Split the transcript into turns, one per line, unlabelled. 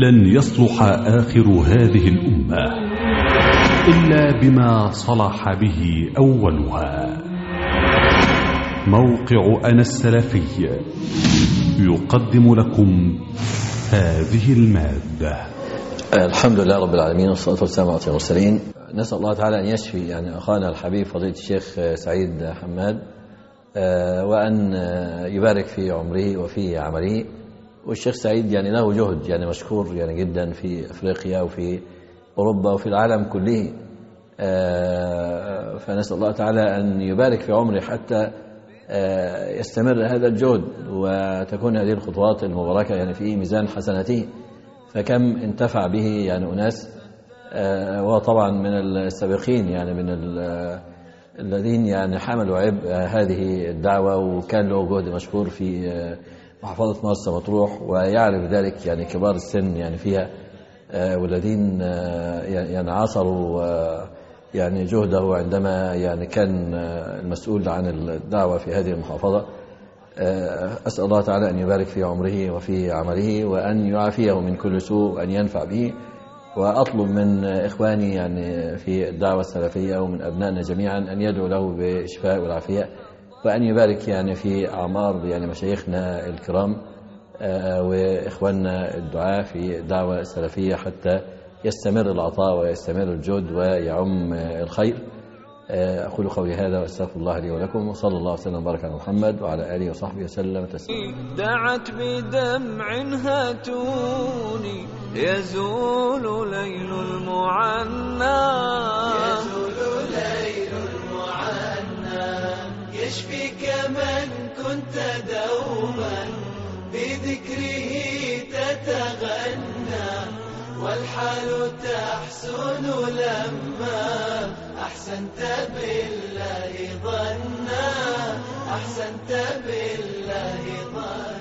لن يصلح آخر هذه الأمة إلا بما صلح به أولها. موقع أنا السلفي يقدم لكم هذه المادة.
الحمد لله رب العالمين، والصلاة والسلام على المرسلين. نسأل الله تعالى أن يشفي أخانا الحبيب فضيلة الشيخ سعيد حماد، وأن يبارك في عمره وفي عمله. والشيخ سعيد له جهد مشكور جدا في أفريقيا وفي أوروبا وفي العالم كله، فنسأل الله تعالى أن يبارك في عمره حتى يستمر هذا الجهد وتكون هذه الخطوات المباركة في ميزان حسناته. فكم انتفع به أناس، وطبعا من السابقين من الذين حملوا عبء هذه الدعوة، وكان له جهد مشكور في محافظة مرسى مطروح، ويعرف ذلك كبار السن فيها، والذين عاصروا جهده عندما كان المسؤول عن الدعوة في هذه المحافظة. أسأل الله تعالى أن يبارك في عمره وفي عمله، وأن يعافيه من كل سوء، وأن ينفع به. وأطلب من إخواني في الدعوة السلفية ومن أبنائنا جميعا أن يدعو له بالشفاء والعافية، وأن يبارك في أعمار مشايخنا الكرام وإخواننا الدعاة في الدعوة السلفية، حتى يستمر العطاء ويستمر الجهد ويعم الخير. أقول قولي هذا وأستغفر الله لي ولكم، وصلى الله وسلم وبارك على محمد وعلى آله وصحبه وسلم تسليما.
دعت بدمع هاتوني يزول ليل المعنى،
يزول ليل المعنى، يشفيك من كنت دوما بذكره تتغنى، والحال تحسن لما أحسنت بالله ظنا، أحسنت بالله ظنا.